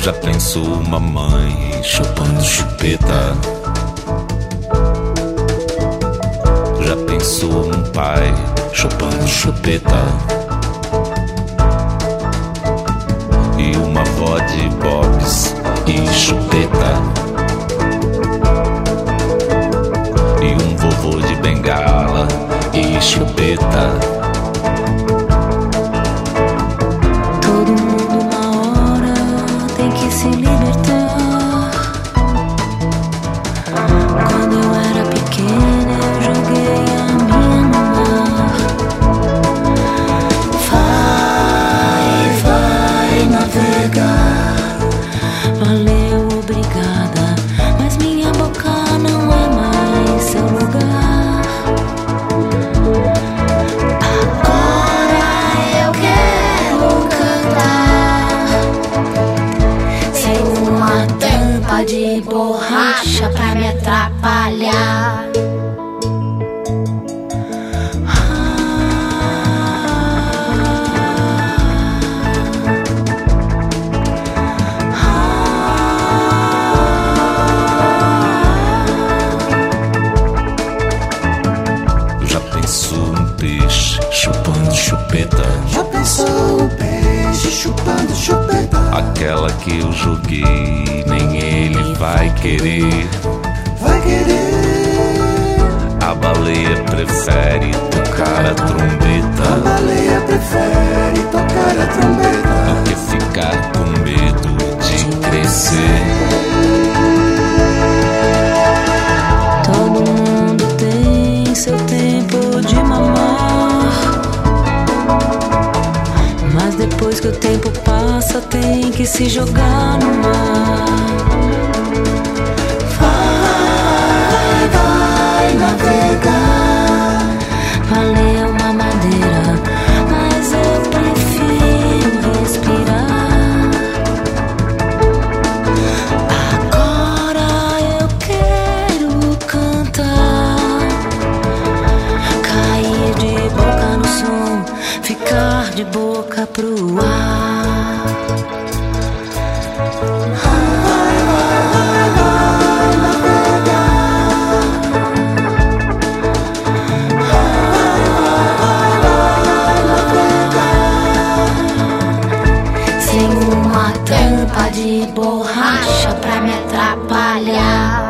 Já pensou uma mãe chupando chupeta? Já pensou um pai chupando chupeta? E uma avó de bobs e chupeta? E um vovô de bengala e chupeta? Todo mundo uma hora tem que se libertar. Quando eu era pequena eu joguei a minha no mar. Vai navegar. Valeu, obrigada, mas minha boca não é mais seu lugar. Agora eu quero cantar sem uma tampa de borracha pra me atrapalhar. Já pensou um peixe chupando chupeta? Já pensou o peixe chupando chupeta? Aquela que eu joguei, nem ele vai querer. Vai querer. A baleia prefere tocar a A trombeta baleia prefere tocar a trombeta do que ficar com medo de crescer. Todo mundo tem seu tempo de mamar, mas depois que o tempo passa tem que se jogar no mar. Vai navegar. Valeu uma madeira, mas eu prefiro respirar. Agora eu quero cantar, cair de boca no som, ficar de boca pro ar. Sem uma tampa de borracha pra me atrapalhar.